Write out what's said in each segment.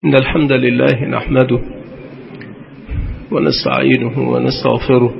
إن الحمد لله نحمده ونستعينه ونستغفره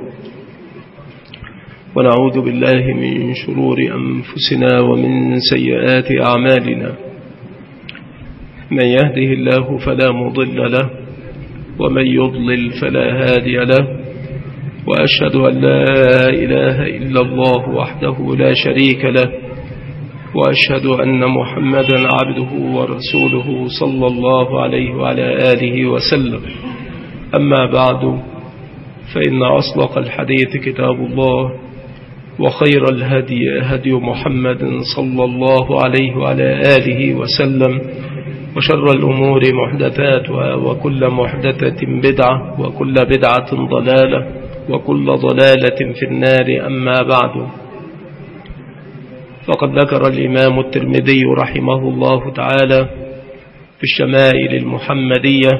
ونعوذ بالله من شرور أنفسنا ومن سيئات أعمالنا. من يهده الله فلا مضل له ومن يضلل فلا هادي له، وأشهد أن لا إله إلا الله وحده لا شريك له، وأشهد أن محمدا عبده ورسوله صلى الله عليه وعلى آله وسلم. أما بعد، فإن أصدق الحديث كتاب الله، وخير الهدي هدي محمد صلى الله عليه وعلى آله وسلم، وشر الأمور محدثاتها، وكل محدثة بدعة، وكل بدعة ضلالة، وكل ضلالة في النار. أما بعد، فقد ذكر الإمام الترمذي رحمه الله تعالى في الشمائل المحمدية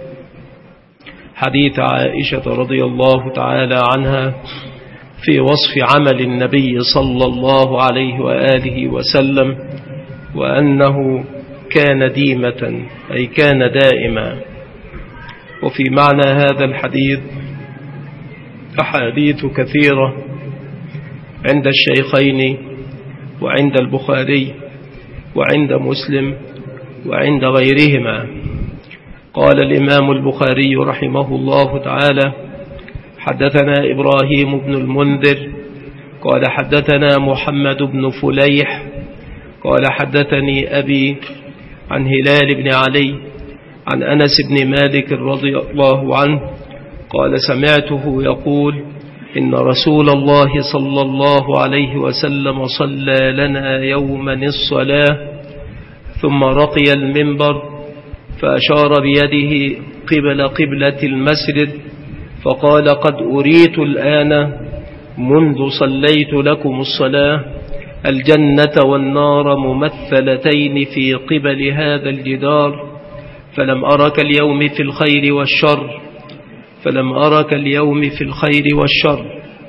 حديث عائشة رضي الله تعالى عنها في وصف عمل النبي صلى الله عليه وآله وسلم، وأنه كان ديمة أي كان دائما. وفي معنى هذا الحديث أحاديث كثيرة عند الشيخين وعند البخاري وعند مسلم وعند غيرهما. قال الإمام البخاري رحمه الله تعالى: حدثنا إبراهيم بن المنذر قال حدثنا محمد بن فليح قال حدثني أبي عن هلال بن علي عن أنس بن مالك رضي الله عنه قال: سمعته يقول: إن رسول الله صلى الله عليه وسلم صلى لنا يوما الصلاة، ثم رقي المنبر فأشار بيده قبل قبلة المسجد فقال: قد أريت الآن منذ صليت لكم الصلاة الجنة والنار ممثلتين في قبل هذا الجدار، فلم أرك اليوم في الخير والشر، فلم أرك اليوم في الخير والشر.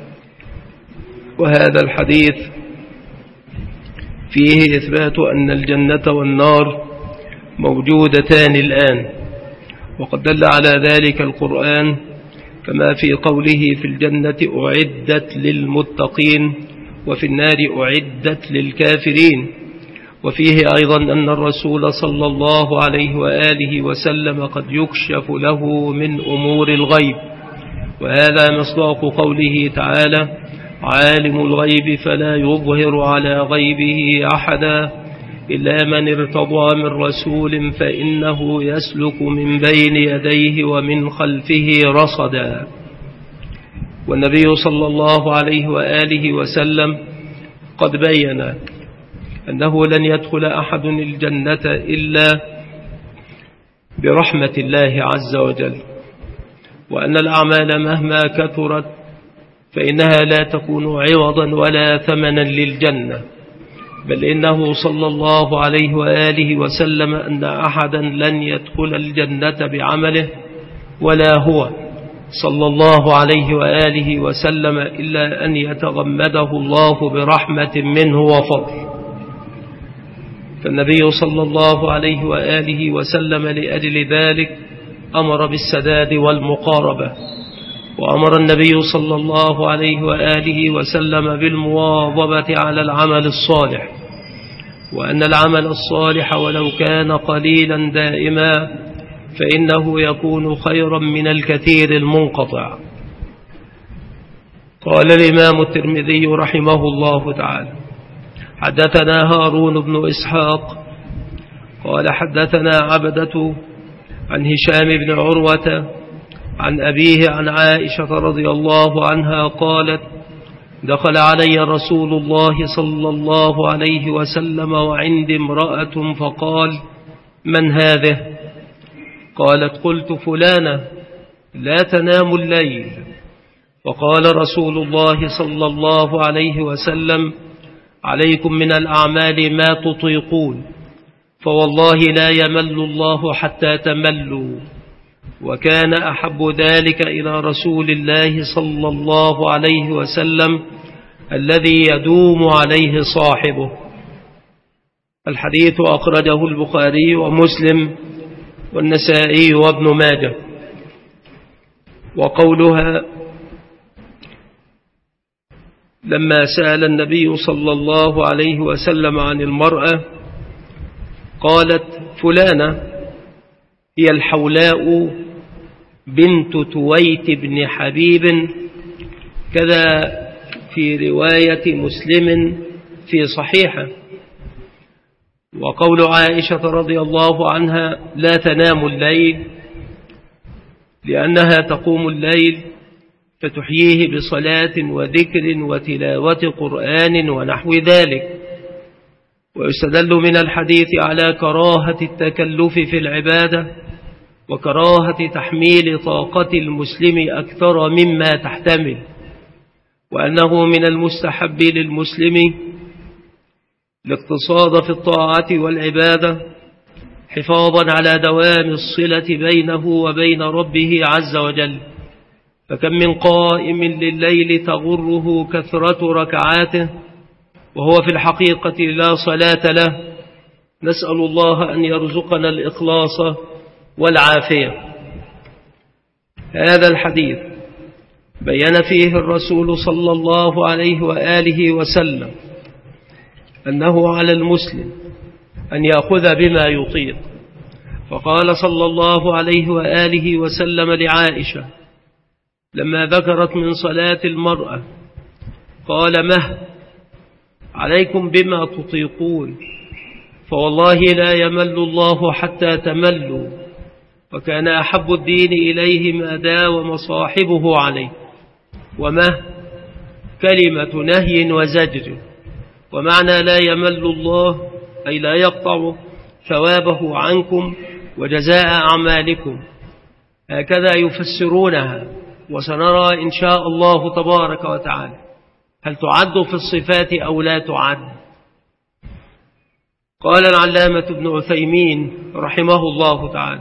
وهذا الحديث فيه إثبات أن الجنة والنار موجودتان الآن، وقد دل على ذلك القرآن كما في قوله: في الجنة أعدت للمتقين وفي النار أعدت للكافرين. وفيه أيضا أن الرسول صلى الله عليه وآله وسلم قد يكشف له من أمور الغيب، وهذا مصداق قوله تعالى: عالم الغيب فلا يظهر على غيبه أحدا إلا من ارتضى من رسول فإنه يسلك من بين يديه ومن خلفه رصدا. والنبي صلى الله عليه وآله وسلم قد بين أنه لن يدخل أحد الجنة إلا برحمة الله عز وجل، وأن الأعمال مهما كثرت فإنها لا تكون عوضا ولا ثمنا للجنة، بل إنه صلى الله عليه وآله وسلم أن أحدا لن يدخل الجنة بعمله ولا هو صلى الله عليه وآله وسلم إلا أن يتغمده الله برحمة منه وفضل. فالنبي صلى الله عليه وآله وسلم لأجل ذلك أمر بالسداد والمقاربة، وأمر النبي صلى الله عليه وآله وسلم بالمواظبة على العمل الصالح، وأن العمل الصالح ولو كان قليلا دائما فإنه يكون خيرا من الكثير المنقطع. قال الإمام الترمذي رحمه الله تعالى: حدثنا هارون بن إسحاق قال حدثنا عبدة عن هشام بن عروة عن أبيه عن عائشة رضي الله عنها قالت: دخل علي رسول الله صلى الله عليه وسلم وعندي امرأة فقال: من هذه؟ قالت: قلت: فلانة لا تنام الليل. فقال رسول الله صلى الله عليه وسلم: عليكم من الأعمال ما تطيقون، فوالله لا يمل الله حتى تملوا. وكان أحب ذلك إلى رسول الله صلى الله عليه وسلم الذي يدوم عليه صاحبه. الحديث أخرجه البخاري ومسلم والنسائي وابن ماجه. وقولها لما سأل النبي صلى الله عليه وسلم عن المرأة قالت فلانة هي الحولاء بنت تويت بن حبيب، كذا في رواية مسلم في صحيحه. وقول عائشة رضي الله عنها لا تنام الليل لأنها تقوم الليل فتحييه بصلاة وذكر وتلاوة قرآن ونحو ذلك. ويستدل من الحديث على كراهة التكلف في العبادة وكراهة تحميل طاقة المسلم أكثر مما تحتمل، وأنه من المستحب للمسلم الاقتصاد في الطاعة والعبادة حفاظا على دوام الصلة بينه وبين ربه عز وجل. فكم من قائم لليل تغره كثرة ركعاته وهو في الحقيقة لا صلاة له. نسأل الله أن يرزقنا الإخلاص والعافية. هذا الحديث بيّن فيه الرسول صلى الله عليه وآله وسلم أنه على المسلم أن يأخذ بما يطيق، فقال صلى الله عليه وآله وسلم لعائشة لما ذكرت من صلاة المرأة قال مه عليكم بما تطيقون، فوالله لا يمل الله حتى تملوا، وكان أحب الدين إليه ما داوم صاحبه عليه. وما كلمة نهي وزجر، ومعنى لا يمل الله أي لا يقطع ثوابه عنكم وجزاء أعمالكم، هكذا يفسرونها. وسنرى إن شاء الله تبارك وتعالى هل تعد في الصفات أو لا تعد. قال العلامة ابن عثيمين رحمه الله تعالى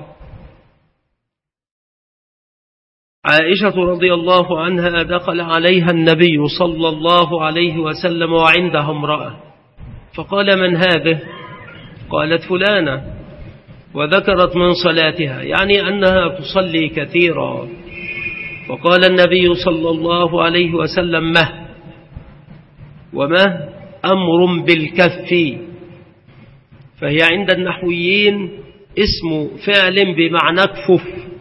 عائشة رضي الله عنها دخل عليها النبي صلى الله عليه وسلم وعندها امرأة، فقال من هذه؟ قالت فلانة، وذكرت من صلاتها يعني أنها تصلي كثيرا. فقال النبي صلى الله عليه وسلم مه، ومه أمر بالكف، فهي عند النحويين اسم فعل بمعنى كفف،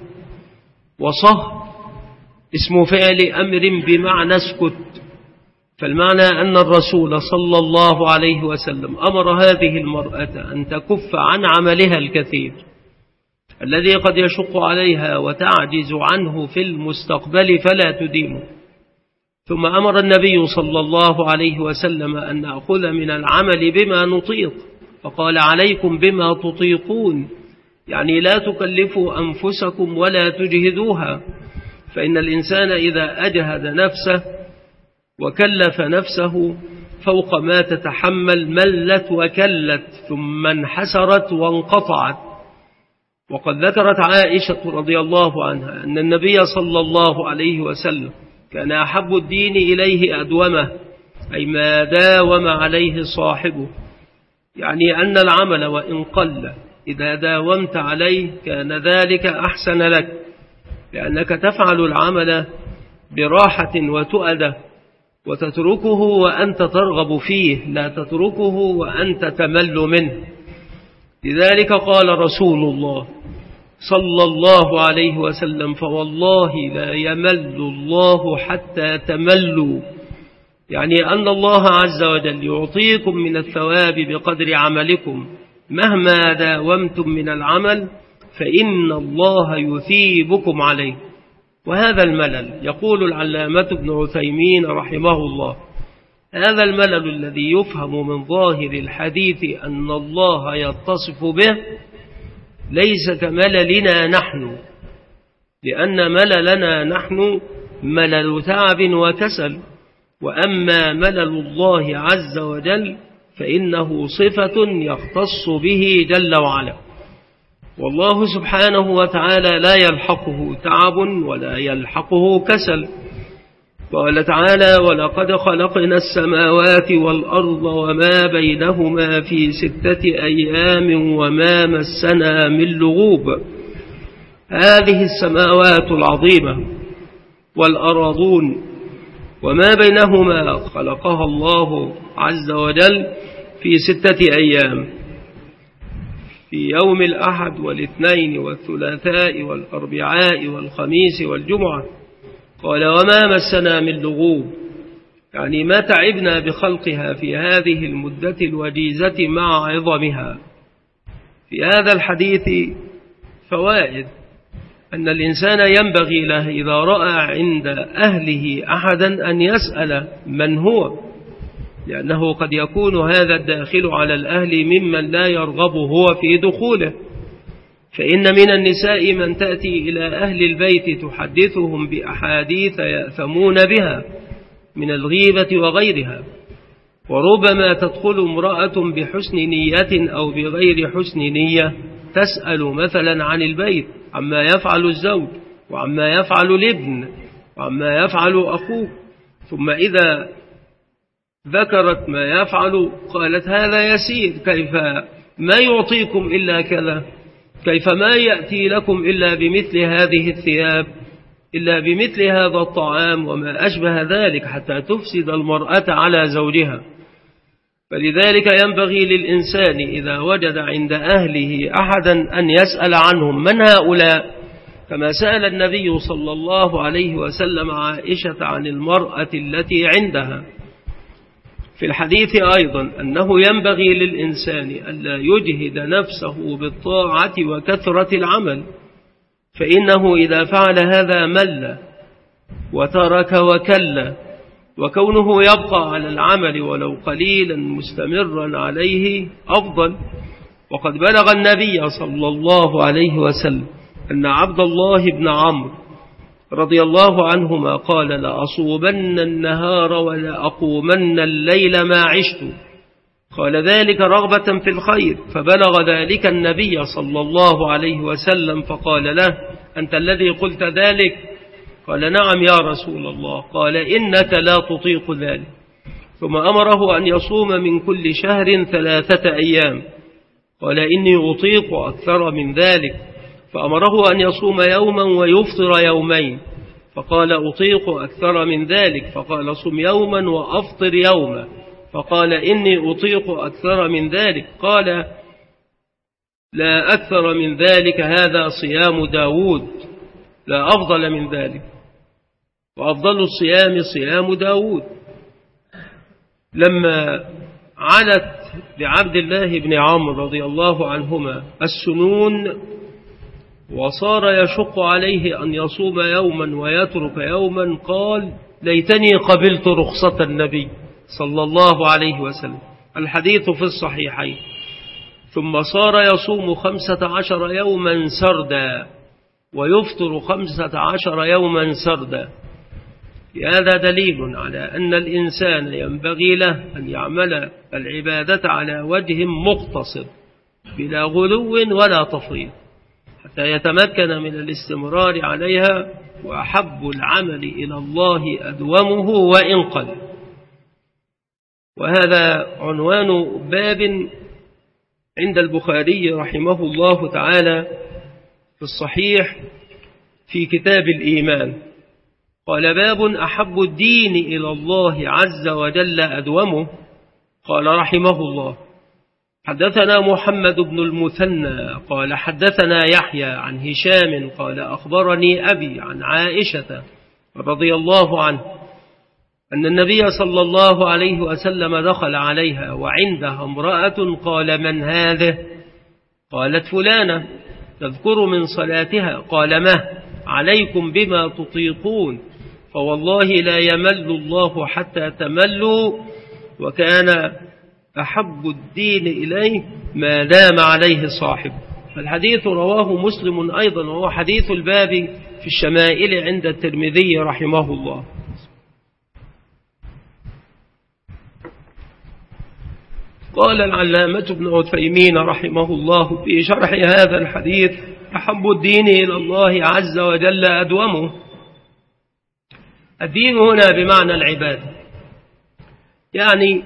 وصه اسم فعل أمر بمعنى اسكت. فالمعنى أن الرسول صلى الله عليه وسلم أمر هذه المرأة أن تكف عن عملها الكثير الذي قد يشق عليها وتعجز عنه في المستقبل فلا تديمه. ثم أمر النبي صلى الله عليه وسلم أن نأخذ من العمل بما نطيق، فقال عليكم بما تطيقون، يعني لا تكلفوا أنفسكم ولا تجهدوها، فإن الإنسان إذا أجهد نفسه وكلف نفسه فوق ما تتحمل ملت وكلت ثم انحسرت وانقطعت. وقد ذكرت عائشة رضي الله عنها أن النبي صلى الله عليه وسلم كان أحب الدين إليه أدومه، أي ما داوم عليه صاحبه، يعني أن العمل وإن قل إذا داومت عليه كان ذلك أحسن لك، لأنك تفعل العمل براحة وتؤدة، وتتركه وأنت ترغب فيه، لا تتركه وأنت تمل منه. لذلك قال رسول الله صلى الله عليه وسلم فوالله لا يمل الله حتى تملوا، يعني أن الله عز وجل يعطيكم من الثواب بقدر عملكم، مهما داومتم من العمل فإن الله يثيبكم عليه. وهذا الملل يقول العلامة ابن عثيمين رحمه الله هذا الملل الذي يفهم من ظاهر الحديث أن الله يتصف به ليس كمللنا نحن، لأن مللنا نحن ملل تعب وكسل، وأما ملل الله عز وجل فإنه صفة يختص به جل وعلا. والله سبحانه وتعالى لا يلحقه تعب ولا يلحقه كسل. قال تعالى ولقد خلقنا السماوات والأرض وما بينهما في 6 أيام وما مسنا من لغوب. هذه السماوات العظيمة والأراضون وما بينهما خلقها الله عز وجل في 6 أيام، في يوم الأحد والاثنين والثلاثاء والأربعاء والخميس والجمعة. قال وما مسنا من لغوب، يعني ما تعبنا بخلقها في هذه المدة الوجيزة مع عظمها. في هذا الحديث فوائد: أن الإنسان ينبغي له إذا رأى عند أهله أحدا أن يسأل من هو، لأنه قد يكون هذا الداخل على الأهل ممن لا يرغب هو في دخوله. فإن من النساء من تأتي إلى أهل البيت تحدثهم بأحاديث يأثمون بها من الغيبة وغيرها، وربما تدخل امرأة بحسن نية أو بغير حسن نية تسأل مثلا عن البيت، عما يفعل الزوج وعما يفعل الابن وعما يفعل أخوه، ثم إذا ذكرت ما يفعل قالت هذا يسير، كيف ما يعطيكم إلا كذا، كيف ما يأتي لكم إلا بمثل هذه الثياب، إلا بمثل هذا الطعام وما أشبه ذلك، حتى تفسد المرأة على زوجها. فلذلك ينبغي للإنسان إذا وجد عند أهله أحدا أن يسأل عنهم من هؤلاء، كما سأل النبي صلى الله عليه وسلم عائشة عن المرأة التي عندها. في الحديث أيضا أنه ينبغي للإنسان ألا يجهد نفسه بالطاعة وكثرة العمل، فإنه إذا فعل هذا مل وترك وكل، وكونه يبقى على العمل ولو قليلا مستمرا عليه أفضل. وقد بلغ النبي صلى الله عليه وسلم أن عبد الله بن عمرو رضي الله عنهما قال لأصوبن النهار ولأقومن الليل ما عشت، قال ذلك رغبة في الخير، فبلغ ذلك النبي صلى الله عليه وسلم فقال له أنت الذي قلت ذلك؟ قال نعم يا رسول الله. قال إنك لا تطيق ذلك. ثم أمره أن يصوم من كل شهر 3 أيام، قال إني أطيق أكثر من ذلك، فأمره أن يصوم يوما ويفطر يومين، فقال أطيق أكثر من ذلك، فقال صم يوما وأفطر يوما، فقال إني أطيق أكثر من ذلك، قال لا أكثر من ذلك، هذا صيام داود، لا أفضل من ذلك، وأفضل الصيام صيام داود. لما علت لعبد الله بن عمرو رضي الله عنهما السنون وصار يشق عليه أن يصوم يوما ويترك يوما، قال ليتني قبلت رخصة النبي صلى الله عليه وسلم، الحديث في الصحيحين. ثم صار يصوم 15 يوما سردا ويفطر 15 يوما سردا. هذا دليل على أن الإنسان ينبغي له أن يعمل العبادة على وجه مقتصر بلا غلو ولا تفريط، حتى يتمكن من الاستمرار عليها. وأحب العمل إلى الله أدومه وإن قل. وهذا عنوان باب عند البخاري رحمه الله تعالى في الصحيح في كتاب الإيمان. قال باب أحب الدين إلى الله عز وجل أدومه. قال رحمه الله حدثنا محمد بن المثنى قال حدثنا يحيى عن هشام قال أخبرني أبي عن عائشة رضي الله عنه أن النبي صلى الله عليه وسلم دخل عليها وعندها امرأة، قال من هذه؟ قالت فلانة تذكر من صلاتها. قال ما عليكم بما تطيقون، فوالله لا يمل الله حتى تملوا، وكان أحب الدين إليه ما دام عليه صاحب. الحديث رواه مسلم أيضا، وهو حديث الباب في الشمائل عند الترمذي رحمه الله. قال العلامة ابن عثيمين رحمه الله في شرح هذا الحديث أحب الدين إلى الله عز وجل أدومه. الدين هنا بمعنى العبادة، يعني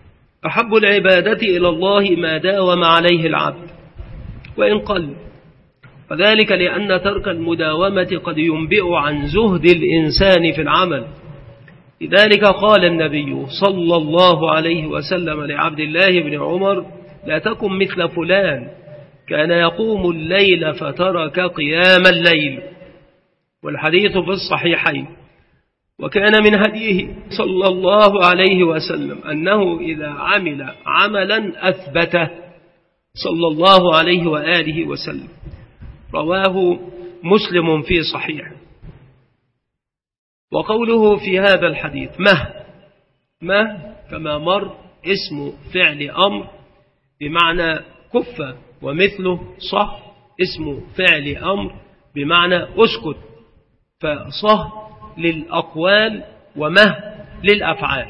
أحب العبادة إلى الله ما داوم عليه العبد وإن قل. وذلك لأن ترك المداومة قد ينبئ عن زهد الإنسان في العمل. لذلك قال النبي صلى الله عليه وسلم لعبد الله بن عمر: لا تكن مثل فلان كان يقوم الليل فترك قيام الليل. والحديث في الصحيحين. وكان من هديه صلى الله عليه وسلم أنه إذا عمل عملا أثبته صلى الله عليه وآله وسلم. رواه مسلم في صحيح. وقوله في هذا الحديث مه كما مر اسم فعل أمر بمعنى كف، ومثله صح اسم فعل أمر بمعنى أسكت، فصه للأقوال ومه للأفعال.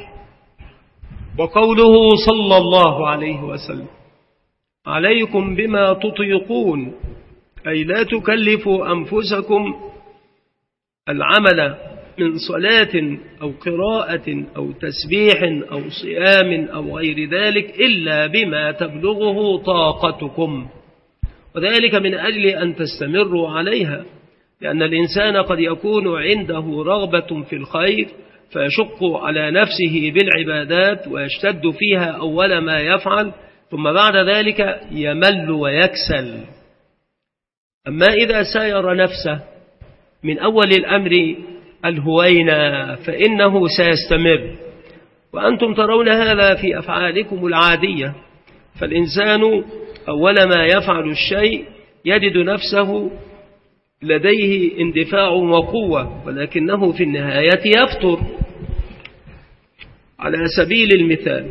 وقوله صلى الله عليه وسلم: عليكم بما تطيقون، أي لا تكلفوا أنفسكم العمل من صلاة أو قراءة أو تسبيح أو صيام أو غير ذلك إلا بما تبلغه طاقتكم، وذلك من أجل أن تستمروا عليها، لأن الإنسان قد يكون عنده رغبة في الخير فيشق على نفسه بالعبادات ويشتد فيها أول ما يفعل، ثم بعد ذلك يمل ويكسل. أما إذا ساير نفسه من أول الأمر الهوينة فإنه سيستمر. وأنتم ترون هذا في أفعالكم العادية، فالإنسان أول ما يفعل الشيء يجد نفسه لديه اندفاع وقوة، ولكنه في النهاية يفتر. على سبيل المثال،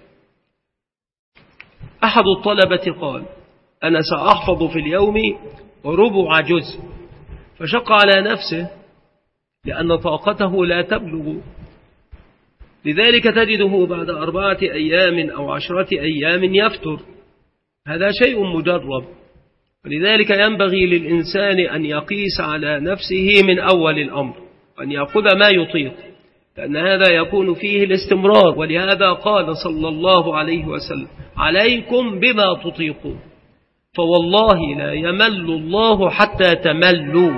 أحد الطلبة قال: أنا سأحفظ في اليوم ربع جزء، فشق على نفسه لأن طاقته لا تبلغ، لذلك تجده بعد 4 أيام أو 10 أيام يفتر. هذا شيء مجرب، ولذلك ينبغي للإنسان أن يقيس على نفسه من أول الأمر، أن يأخذ ما يطيق، لأن هذا يكون فيه الاستمرار. ولهذا قال صلى الله عليه وسلم: عليكم بما تطيقون، فوالله لا يمل الله حتى تملوا.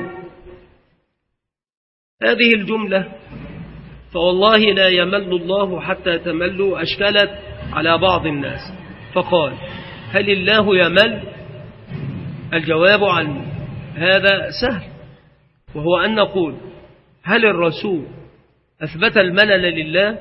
هذه الجملة فوالله لا يمل الله حتى تملوا أشكلت على بعض الناس، فقال: هل الله يمل؟ الجواب عن هذا سهل، وهو أن نقول: هل الرسول أثبت الملل لله؟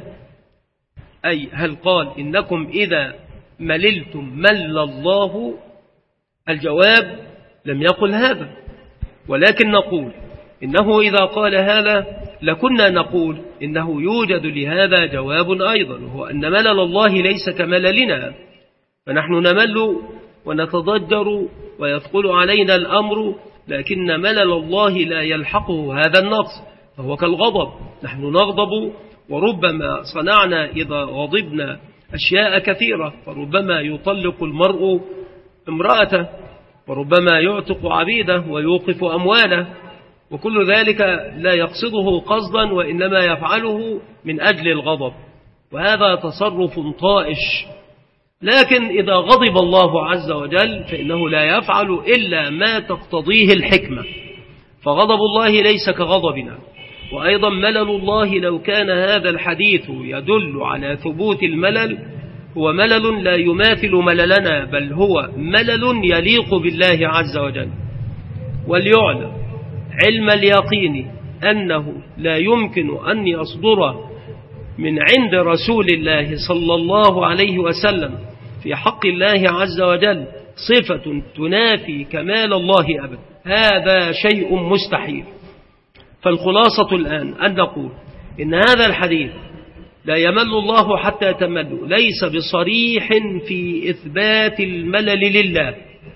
أي هل قال إنكم إذا مللتم مل الله؟ الجواب لم يقل هذا، ولكن نقول إنه إذا قال هذا لكنا نقول إنه يوجد لهذا جواب أيضا، وهو أن ملل الله ليس كمللنا، فنحن نمل ونتضجر ويثقل علينا الأمر، لكن ملل الله لا يلحقه هذا النقص، فهو كالغضب. نحن نغضب، وربما صنعنا إذا غضبنا أشياء كثيرة، فربما يطلق المرء امرأته، وربما يعتق عبيده ويوقف أمواله، وكل ذلك لا يقصده قصدا، وإنما يفعله من أجل الغضب، وهذا تصرف طائش. لكن إذا غضب الله عز وجل فإنه لا يفعل إلا ما تقتضيه الحكمة، فغضب الله ليس كغضبنا. وأيضا ملل الله لو كان هذا الحديث يدل على ثبوت الملل، هو ملل لا يماثل مللنا، بل هو ملل يليق بالله عز وجل. وليعلم علم اليقين أنه لا يمكن أن يصدر من عند رسول الله صلى الله عليه وسلم في حق الله عز وجل صفة تنافي كمال الله أبدا، هذا شيء مستحيل. فالخلاصة الآن أن نقول إن هذا الحديث لا يمل الله حتى تملوا ليس بصريح في إثبات الملل لله،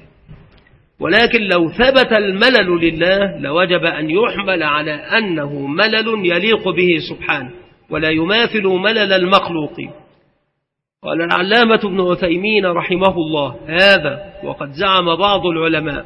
ولكن لو ثبت الملل لله لوجب أن يحمل على أنه ملل يليق به سبحانه ولا يماثل ملل المخلوقين. قال العلامة ابن عثيمين رحمه الله هذا، وقد زعم بعض العلماء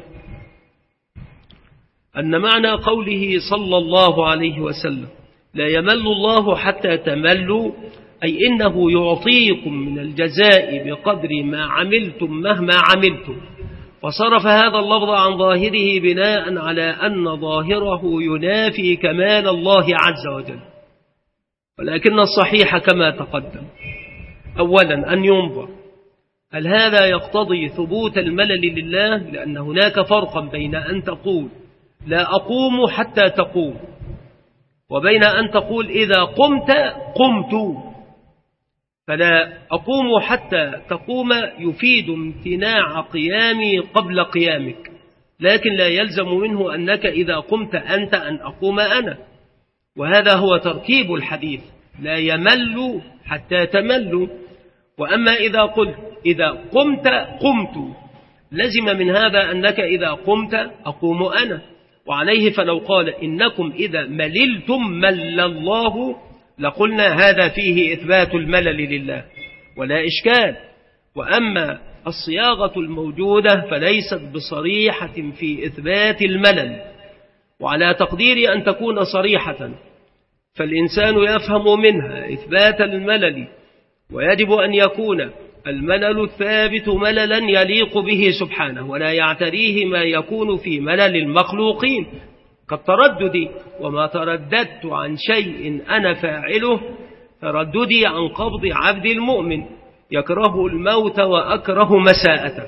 أن معنى قوله صلى الله عليه وسلم لا يمل الله حتى تملوا، أي إنه يعطيكم من الجزاء بقدر ما عملتم مهما عملتم، وصرف هذا اللفظ عن ظاهره بناء على أن ظاهره ينافي كمال الله عز وجل. ولكن الصحيح كما تقدم أولا أن ينظر هل هذا يقتضي ثبوت الملل لله، لأن هناك فرقا بين أن تقول لا أقوم حتى تقوم، وبين أن تقول إذا قمت قمت. فلا أقوم حتى تقوم يفيد امتناع قيامي قبل قيامك، لكن لا يلزم منه أنك إذا قمت أنت أن أقوم أنا. وهذا هو تركيب الحديث، لا يمل حتى تمل. وأما إذا قلت إذا قمت قمت، لزم من هذا أنك إذا قمت أقوم أنا. وعليه فلو قال إنكم إذا مللتم مل الله لقلنا هذا فيه إثبات الملل لله ولا إشكال. وأما الصياغة الموجودة فليست بصريحة في إثبات الملل، وعلى تقدير أن تكون صريحة فالإنسان يفهم منها إثبات الملل، ويجب أن يكون الملل الثابت مللا يليق به سبحانه ولا يعتريه ما يكون في ملل المخلوقين كالتردد. وما ترددت عن شيء أنا فاعله ترددي عن قبض عبد المؤمن يكره الموت وأكره مساءته.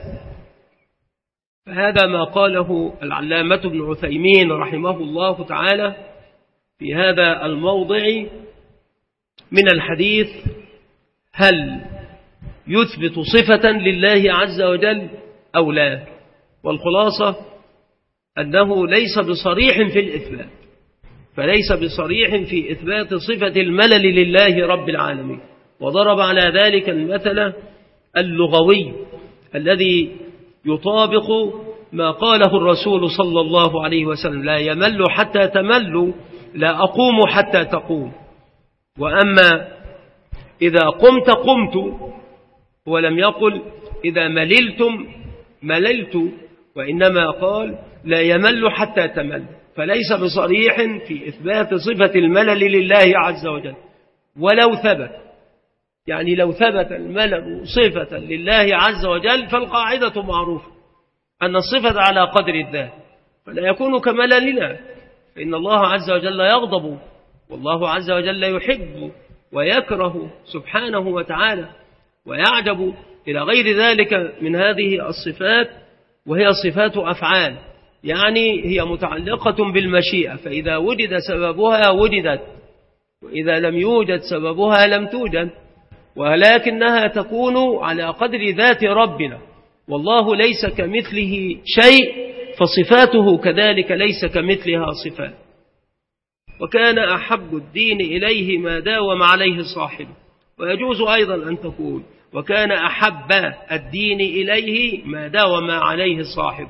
فهذا ما قاله العلامة ابن عثيمين رحمه الله تعالى في هذا الموضع من الحديث: هل يثبت صفة لله عز وجل أو لا؟ والخلاصة أنه ليس بصريح في الإثبات، فليس بصريح في إثبات صفة الملل لله رب العالمين. وضرب على ذلك المثل اللغوي الذي يطابق ما قاله الرسول صلى الله عليه وسلم: لا يمل حتى تملوا، لا أقوم حتى تقوم. وأما إذا قمت قمت، ولم يقل إذا مللتم مللت، وإنما قال لا يمل حتى تمل، فليس بصريح في إثبات صفة الملل لله عز وجل. ولو ثبت، يعني لو ثبت الملل صفة لله عز وجل فالقاعدة معروفة أن الصفة على قدر الذات، فلا يكون كمللنا، فإن الله عز وجل يغضب والله عز وجل يحب ويكره سبحانه وتعالى ويعجب إلى غير ذلك من هذه الصفات، وهي صفات أفعال، يعني هي متعلقة بالمشيئة، فإذا وجد سببها وجدت، وإذا لم يوجد سببها لم توجد، ولكنها تكون على قدر ذات ربنا، والله ليس كمثله شيء، فصفاته كذلك ليس كمثلها صفات. وكان أحب الدين إليه ما داوم عليه صاحبه. ويجوز أيضا أن تقول وكان أحب الدين إليه ما داوم عليه صاحبه.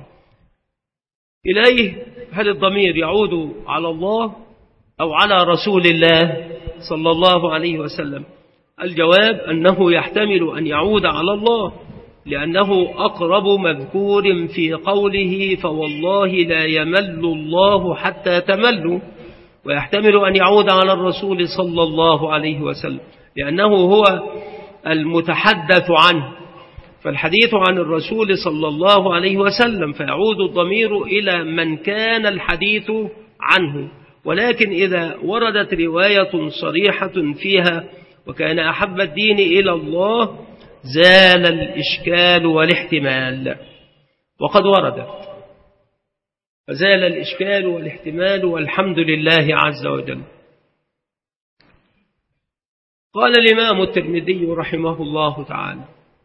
إليه هل الضمير يعود على الله أو على رسول الله صلى الله عليه وسلم؟ الجواب أنه يحتمل أن يعود على الله، لأنه أقرب مذكور في قوله فوالله لا يمل الله حتى تملوا، ويحتمل أن يعود على الرسول صلى الله عليه وسلم لأنه هو المتحدث عنه، فالحديث عن الرسول صلى الله عليه وسلم، فيعود الضمير إلى من كان الحديث عنه. ولكن إذا وردت رواية صريحة فيها وكان أحب الدين إلى الله زال الإشكال والاحتمال، وقد وردت فزال الإشكال والاحتمال والحمد لله عز وجل. قال الإمام الترمذي رحمه الله تعالى: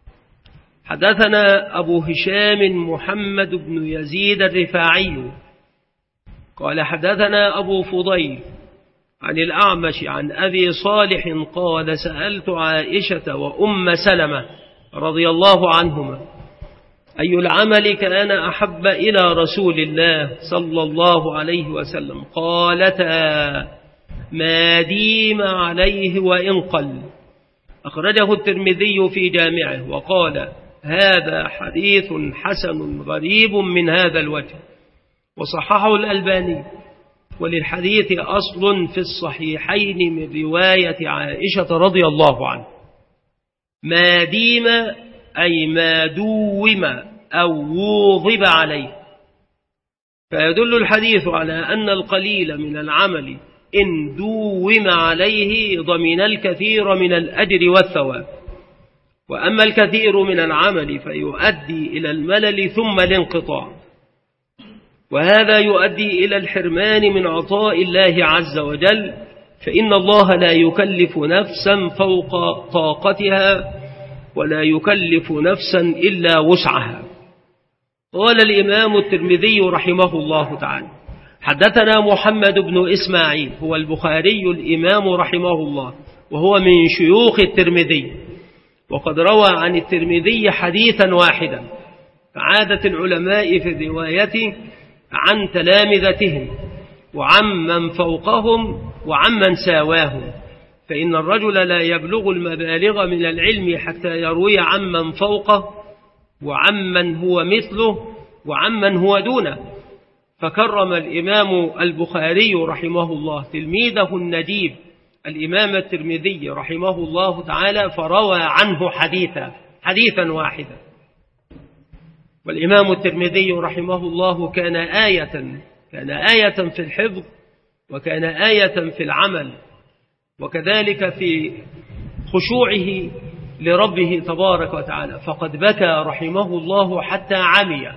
حدثنا أبو هشام محمد بن يزيد الرفاعي قال حدثنا أبو فضيل عن الأعمش عن أبي صالح قال سألت عائشة وأم سلمة رضي الله عنهما أي العمل كان أحب إلى رسول الله صلى الله عليه وسلم؟ قالتا ما ديم عليه وإن قل. أخرجه الترمذي في جامعه وقال هذا حديث حسن غريب من هذا الوجه، وصححه الألباني. وللحديث أصل في الصحيحين من رواية عائشة رضي الله عنها. ما ديم أي ما دوم أو ووظب عليه. فيدل الحديث على أن القليل من العمل إن دوم عليه ضمن الكثير من الأجر والثواب، وأما الكثير من العمل فيؤدي إلى الملل ثم الانقطاع، وهذا يؤدي إلى الحرمان من عطاء الله عز وجل، فإن الله لا يكلف نفسا فوق طاقتها ولا يكلف نفسا إلا وسعها. قال الإمام الترمذي رحمه الله تعالى: حدثنا محمد بن إسماعيل، هو البخاري الإمام رحمه الله، وهو من شيوخ الترمذي، وقد روى عن الترمذي حديثا واحدا، فعادة العلماء في الرواية عن تلامذتهم وعمن فوقهم وعمن ساواهم، فإن الرجل لا يبلغ المبالغ من العلم حتى يروي عمن فوقه وعمن هو مثله وعمن هو دونه. فكرم الإمام البخاري رحمه الله تلميذه النجيب الإمام الترمذي رحمه الله تعالى، فروى عنه حديثا واحدا. والإمام الترمذي رحمه الله كان آية في الحفظ، وكان آية في العمل، وكذلك في خشوعه لربه تبارك وتعالى، فقد بكى رحمه الله حتى عمي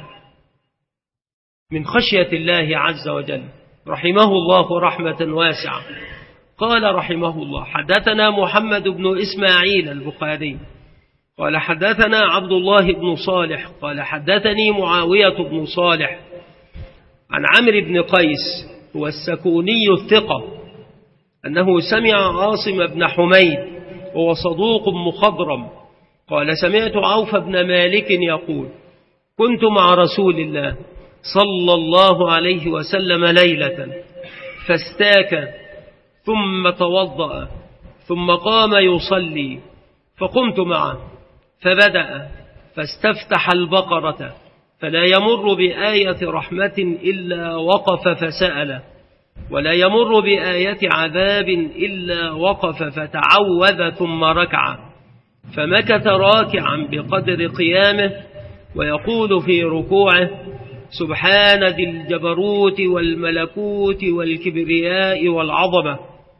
من خشية الله عز وجل، رحمه الله رحمة واسعة. قال رحمه الله: حدثنا محمد بن إسماعيل البخاري قال حدثنا عبد الله بن صالح قال حدثني معاوية بن صالح عن عمرو بن قيس، هو السكوني الثقة، أنه سمع عاصم بن حميد وهو صدوق مخضرم قال: سمعت عوف بن مالك يقول: كنت مع رسول الله صلى الله عليه وسلم ليلة فاستاك ثم توضأ ثم قام يصلي، فقمت معه فبدأ فاستفتح البقرة، فلا يمر بآية رحمة إلا وقف فسأل، ولا يمر بآية عذاب إلا وقف فتعوذ ثم ركع، فمكث راكعا بقدر قيامه، ويقول في ركوعه: سبحان ذي الجبروت والملكوت والكبرياء والعظمة،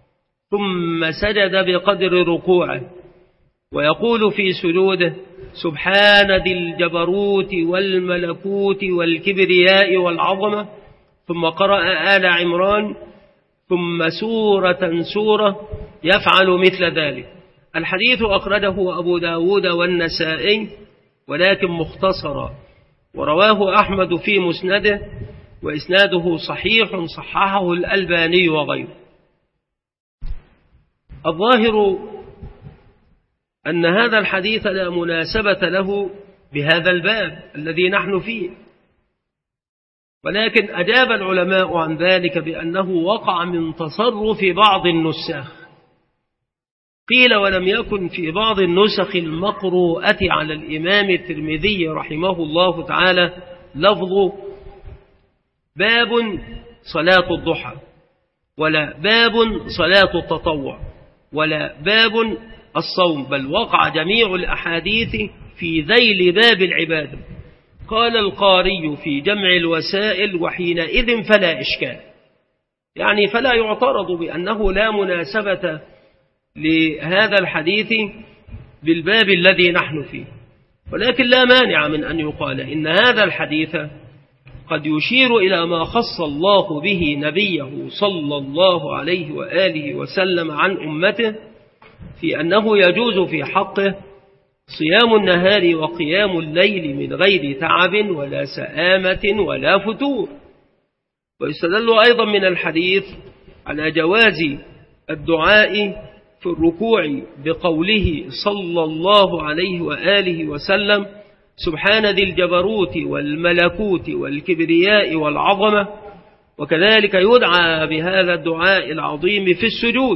ثم سجد بقدر ركوعه، ويقول في سجوده: سبحان ذي الجبروت والملكوت والكبرياء والعظمة، ثم قرأ آل عمران، ثم سورة يفعل مثل ذلك. الحديث أخرجه أبو داود والنسائي ولكن مختصرا، ورواه أحمد في مسنده، وإسناده صحيح صححه الألباني وغيره. الظاهر أن هذا الحديث لا مناسبة له بهذا الباب الذي نحن فيه، ولكن أجاب العلماء عن ذلك بأنه وقع من تصرف بعض النساخ. قيل: ولم يكن في بعض النسخ المقروءة على الإمام الترمذي رحمه الله تعالى لفظ باب صلاة الضحى، ولا باب صلاة التطوع، ولا باب الصوم، بل وقع جميع الأحاديث في ذيل باب العبادة. قال القاري في جمع الوسائل: وحينئذ فلا إشكال، يعني فلا يعترض بأنه لا مناسبة لهذا الحديث بالباب الذي نحن فيه، ولكن لا مانع من أن يقال إن هذا الحديث قد يشير إلى ما خص الله به نبيه صلى الله عليه وآله وسلم عن أمته، في أنه يجوز في حقه صيام النهار وقيام الليل من غير تعب ولا سآمة ولا فتور. ويستدل أيضا من الحديث على جواز الدعاء في الركوع بقوله صلى الله عليه وآله وسلم: سبحان ذي الجبروت والملكوت والكبرياء والعظمة. وكذلك يدعى بهذا الدعاء العظيم في السجود.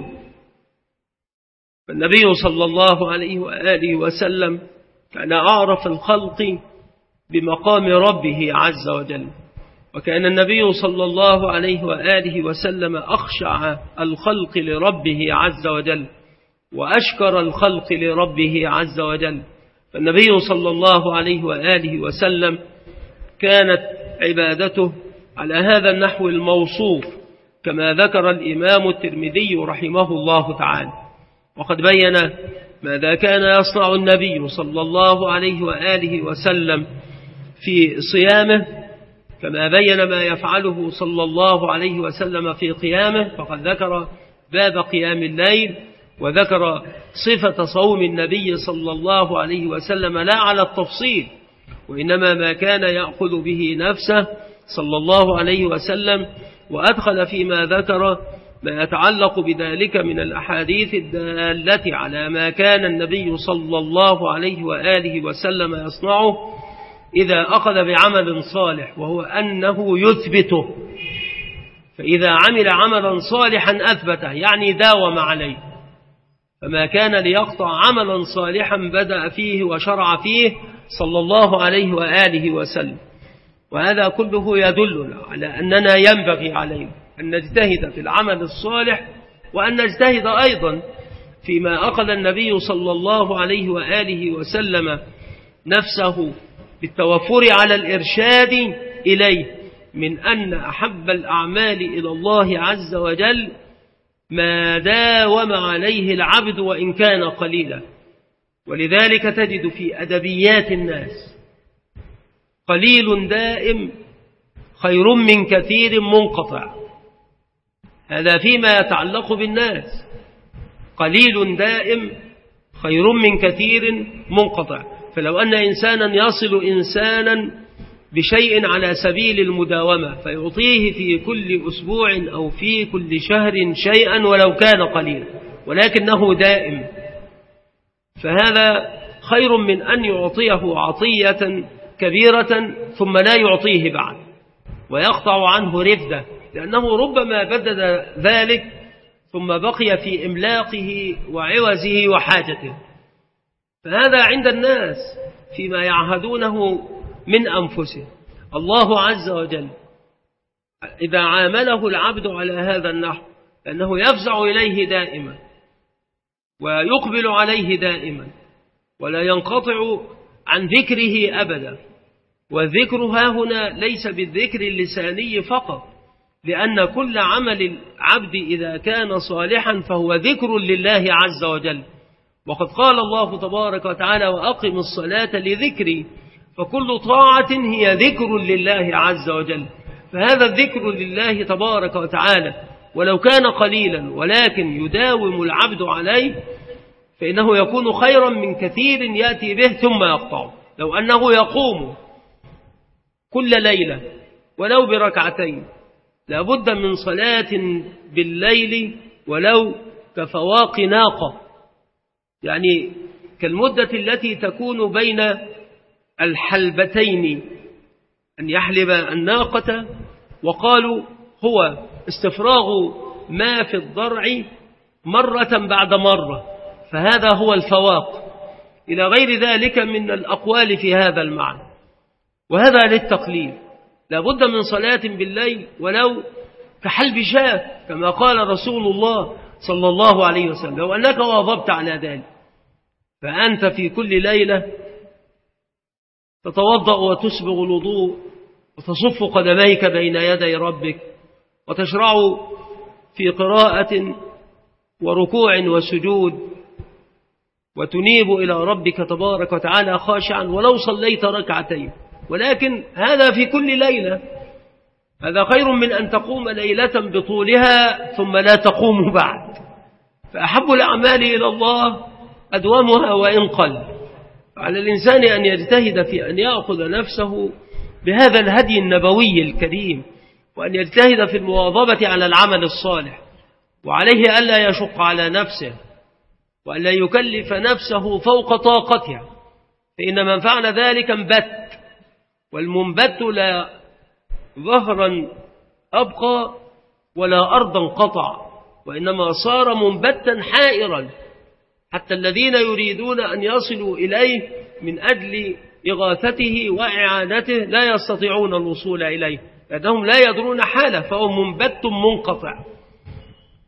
فالنبي صلى الله عليه وآله وسلم كان أعرف الخلق بمقام ربه عز وجل، وكان النبي صلى الله عليه وآله وسلم أخشع الخلق لربه عز وجل، وأشكر الخلق لربه عز وجل، فالنبي صلى الله عليه وآله وسلم كانت عبادته على هذا النحو الموصوف كما ذكر الإمام الترمذي رحمه الله تعالى. وقد بين ماذا كان يصنع النبي صلى الله عليه وآله وسلم في صيامه، كما بين ما يفعله صلى الله عليه وسلم في قيامه. فقد ذكر باب قيام الليل، وذكر صفة صوم النبي صلى الله عليه وسلم لا على التفصيل، وإنما ما كان يأخذ به نفسه صلى الله عليه وسلم، وأدخل فيما ذكر ما يتعلق بذلك من الأحاديث الدالة على ما كان النبي صلى الله عليه وآله وسلم يصنعه إذا أخذ بعمل صالح، وهو أنه يثبته. فإذا عمل عملا صالحا أثبته، يعني داوم عليه. فما كان ليقطع عملا صالحا بدأ فيه وشرع فيه صلى الله عليه وآله وسلم. وهذا كله يدلنا على أننا ينبغي علينا أن نجتهد في العمل الصالح، وأن نجتهد أيضا فيما أخذ النبي صلى الله عليه وآله وسلم نفسه بالتوفر على الإرشاد إليه، من أن أحب الأعمال إلى الله عز وجل ما داوم عليه العبد وإن كان قليلا. ولذلك تجد في أدبيات الناس قليل دائم خير من كثير منقطع. هذا فيما يتعلق بالناس، قليل دائم خير من كثير منقطع. فلو أن إنسانا يصل إنسانا بشيء على سبيل المداومة فيعطيه في كل أسبوع أو في كل شهر شيئا ولو كان قليلا ولكنه دائم، فهذا خير من أن يعطيه عطية كبيرة ثم لا يعطيه بعد ويقطع عنه رفده، لأنه ربما بدد ذلك ثم بقي في إملاقه وعوزه وحاجته. فهذا عند الناس فيما يعهدونه من أنفسهم. الله عز وجل إذا عامله العبد على هذا النحو أنه يفزع إليه دائما ويقبل عليه دائما ولا ينقطع عن ذكره أبدا. والذكر ها هنا ليس بالذكر اللساني فقط، لأن كل عمل العبد إذا كان صالحا فهو ذكر لله عز وجل. وقد قال الله تبارك وتعالى: وأقم الصلاة لذكري. فكل طاعة هي ذكر لله عز وجل. فهذا الذكر لله تبارك وتعالى ولو كان قليلا ولكن يداوم العبد عليه فإنه يكون خيرا من كثير يأتي به ثم يقطع. لو أنه يقوم كل ليلة ولو بركعتين، لابد من صلاة بالليل ولو كفواق ناقة، يعني كالمدة التي تكون بين الحلبتين، أن يحلب الناقة، وقالوا هو استفراغ ما في الضرع مرة بعد مرة، فهذا هو الفواق، إلى غير ذلك من الأقوال في هذا المعنى. وهذا للتقليل، لابد من صلاة بالليل ولو كحلب شاة كما قال رسول الله صلى الله عليه وسلم. لو أنك واظبت على ذلك فأنت في كل ليلة تتوضأ وتسبغ الوضوء وتصف قدميك بين يدي ربك وتشرع في قراءة وركوع وسجود وتنيب إلى ربك تبارك وتعالى خاشعا ولو صليت ركعتين، ولكن هذا في كل ليلة. هذا خير من أن تقوم ليلة بطولها ثم لا تقوم بعد. فأحب الأعمال إلى الله أدومها وإن قل. على الإنسان أن يجتهد في أن يأخذ نفسه بهذا الهدي النبوي الكريم، وأن يجتهد في المواظبة على العمل الصالح، وعليه ألا يشق على نفسه وألا يكلف نفسه فوق طاقتها، فإن من فعل ذلك انبت، والمنبت لا ظهرا أبقى ولا أرضا قطع، وإنما صار منبتا حائرا، حتى الذين يريدون أن يصلوا إليه من أجل إغاثته وإعانته لا يستطيعون الوصول إليه لأنهم لا يدرون حاله، فهو منبت منقطع.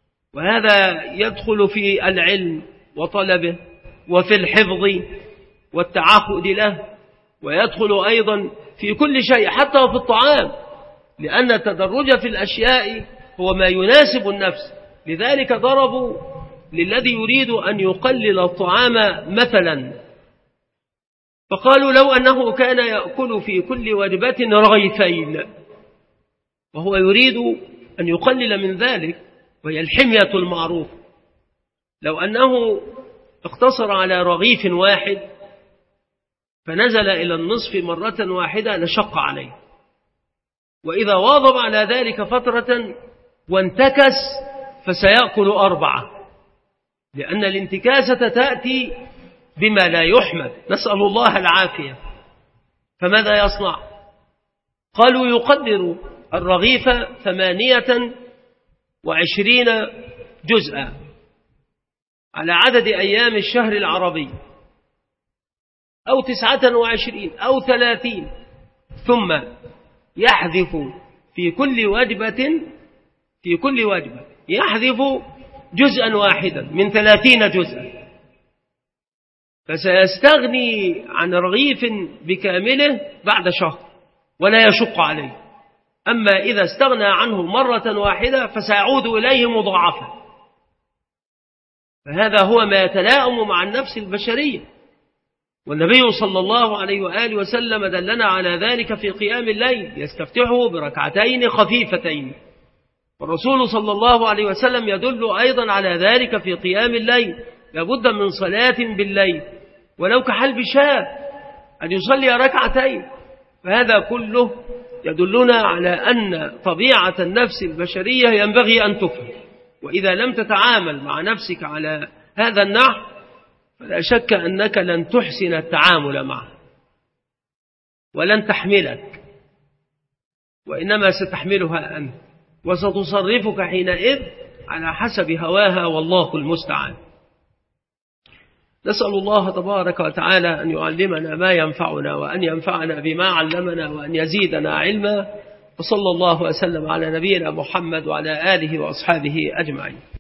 وهذا يدخل في العلم وطلبه وفي الحفظ والتعهد له، ويدخل أيضا في كل شيء حتى في الطعام، لأن التدرج في الأشياء هو ما يناسب النفس. لذلك ضربوا للذي يريد أن يقلل الطعام مثلا، فقالوا لو أنه كان يأكل في كل وجبة رغيفين، وهو يريد أن يقلل من ذلك، وهي الحمية المعروفة، لو أنه اقتصر على رغيف واحد فنزل إلى النصف مرة واحدة لشق عليه. وإذا واظب على ذلك فترة وانتكس فسيأكل 4، لأن الانتكاسة تأتي بما لا يحمد، نسأل الله العافية. فماذا يصنع؟ قالوا يقدر الرغيف 28 جزءا على عدد أيام الشهر العربي، أو 29 أو 30، ثم يحذف في كل وجبة يحذف جزءا واحدا من 30 جزءا، فسيستغني عن رغيف بكامله بعد شهر ولا يشق عليه. أما إذا استغنى عنه مرة واحدة فسيعود إليه مضاعفا. فهذا هو ما يتلائم مع النفس البشرية، والنبي صلى الله عليه وآله وسلم دلنا على ذلك في قيام الليل، يستفتحه بركعتين خفيفتين، والرسول صلى الله عليه وسلم يدل أيضا على ذلك في قيام الليل، لابد من صلاة بالليل ولو كحلب شاة أن يصلي ركعتين. فهذا كله يدلنا على أن طبيعة النفس البشرية ينبغي أن تفهم، وإذا لم تتعامل مع نفسك على هذا النحو فلا شك أنك لن تحسن التعامل معه ولن تحملك، وإنما ستحملها أنت، وستصرفك حينئذ على حسب هواها، والله المستعان. نسأل الله تبارك وتعالى أن يعلمنا ما ينفعنا، وأن ينفعنا بما علمنا، وأن يزيدنا علما. وصلى الله وسلم على نبينا محمد وعلى آله وأصحابه أجمعين.